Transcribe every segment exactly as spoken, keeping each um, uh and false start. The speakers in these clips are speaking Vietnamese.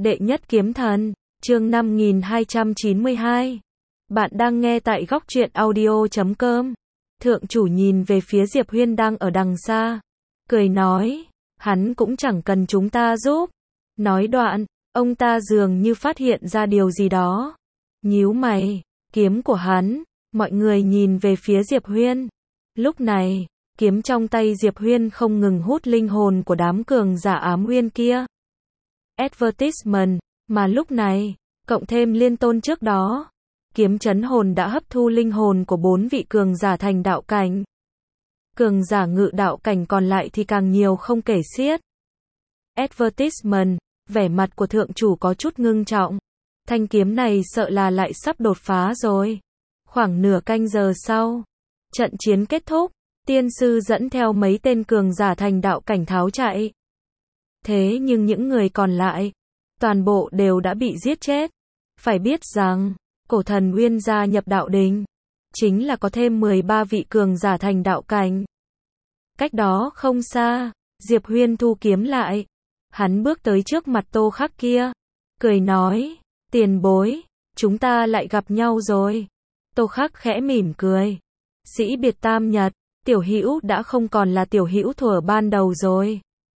Đệ nhất kiếm thần, chương năm nghìn hai trăm chín mươi hai. Bạn đang nghe tại góc truyện audio chấm com. Thượng chủ nhìn về phía Diệp Huyên đang ở đằng xa, cười nói, hắn cũng chẳng cần chúng ta giúp. Nói đoạn, ông ta dường như phát hiện ra điều gì đó. Nhíu mày, kiếm của hắn, mọi người nhìn về phía Diệp Huyên. Lúc này, kiếm trong tay Diệp Huyên không ngừng hút linh hồn của đám cường giả ám uyên kia. Advertisement, mà lúc này, cộng thêm liên tôn trước đó, kiếm chấn hồn đã hấp thu linh hồn của bốn vị cường giả thành đạo cảnh. Cường giả ngự đạo cảnh còn lại thì càng nhiều không kể xiết. Advertisement, vẻ mặt của thượng chủ có chút ngưng trọng. Thanh kiếm này sợ là lại sắp đột phá rồi. Khoảng nửa canh giờ sau, trận chiến kết thúc, tiên sư dẫn theo mấy tên cường giả thành đạo cảnh tháo chạy. Thế nhưng những người còn lại, toàn bộ đều đã bị giết chết. Phải biết rằng, cổ thần Uyên gia nhập đạo đình, chính là có thêm mười ba vị cường giả thành đạo cảnh. Cách đó không xa, Diệp Huyên thu kiếm lại. Hắn bước tới trước mặt Tô Khắc kia, cười nói, tiền bối, chúng ta lại gặp nhau rồi. Tô Khắc khẽ mỉm cười. Sĩ biệt tam nhật, tiểu hữu đã không còn là tiểu hữu thuở ban đầu rồi.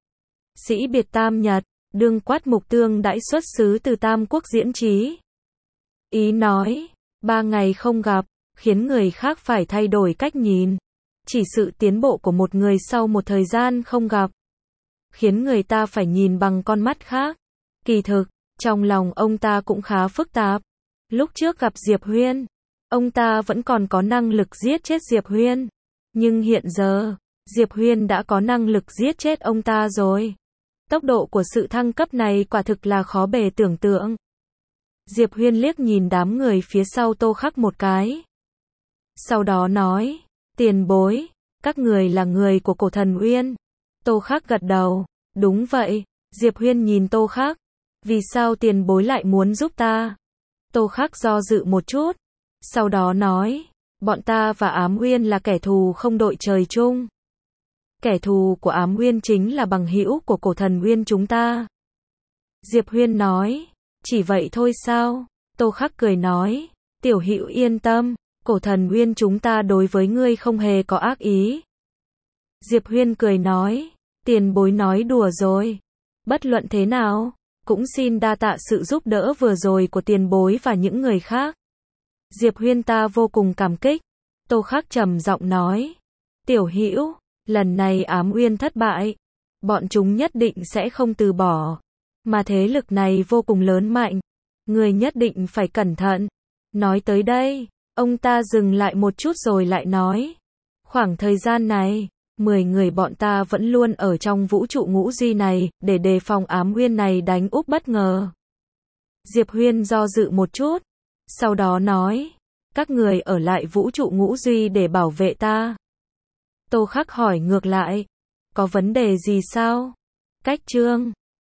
Sĩ biệt tam nhật, đương quát mục tương đãi xuất xứ từ Tam Quốc diễn trí. Ý nói, ba ngày không gặp, khiến người khác phải thay đổi cách nhìn. Chỉ sự tiến bộ của một người sau một thời gian không gặp, khiến người ta phải nhìn bằng con mắt khác. Kỳ thực, trong lòng ông ta cũng khá phức tạp. Lúc trước gặp Diệp Huyên, ông ta vẫn còn có năng lực giết chết Diệp Huyên. Nhưng hiện giờ, Diệp Huyên đã có năng lực giết chết ông ta rồi. Tốc độ của sự thăng cấp này quả thực là khó bề tưởng tượng. Diệp Huyên liếc nhìn đám người phía sau Tô Khắc một cái. Sau đó nói, tiền bối, các người là người của cổ thần Uyên. Tô Khắc gật đầu, đúng vậy. Diệp Huyên nhìn Tô Khắc, vì sao tiền bối lại muốn giúp ta? Tô Khắc do dự một chút, sau đó nói, bọn ta và Ám Uyên là kẻ thù không đội trời chung. Kẻ thù của Ám Uyên chính là bằng hữu của cổ thần Uyên chúng ta. Diệp Huyên nói, chỉ vậy thôi sao? Tô Khắc cười nói, tiểu hữu yên tâm, cổ thần Uyên chúng ta đối với ngươi không hề có ác ý. Diệp Huyên cười nói, tiền bối nói đùa rồi. Bất luận thế nào, cũng xin đa tạ sự giúp đỡ vừa rồi của tiền bối và những người khác. Diệp Huyên ta vô cùng cảm kích. Tô Khắc trầm giọng nói, tiểu hữu, lần này Ám Uyên thất bại, bọn chúng nhất định sẽ không từ bỏ. Mà thế lực này vô cùng lớn mạnh, người nhất định phải cẩn thận. Nói tới đây, ông ta dừng lại một chút rồi lại nói, khoảng thời gian này, mười người bọn ta vẫn luôn ở trong vũ trụ ngũ duy này, để đề phòng Ám Uyên này đánh úp bất ngờ. Diệp Huyên do dự một chút, sau đó nói, các người ở lại vũ trụ ngũ duy để bảo vệ ta. Tô Khắc hỏi ngược lại, có vấn đề gì sao? Cách chương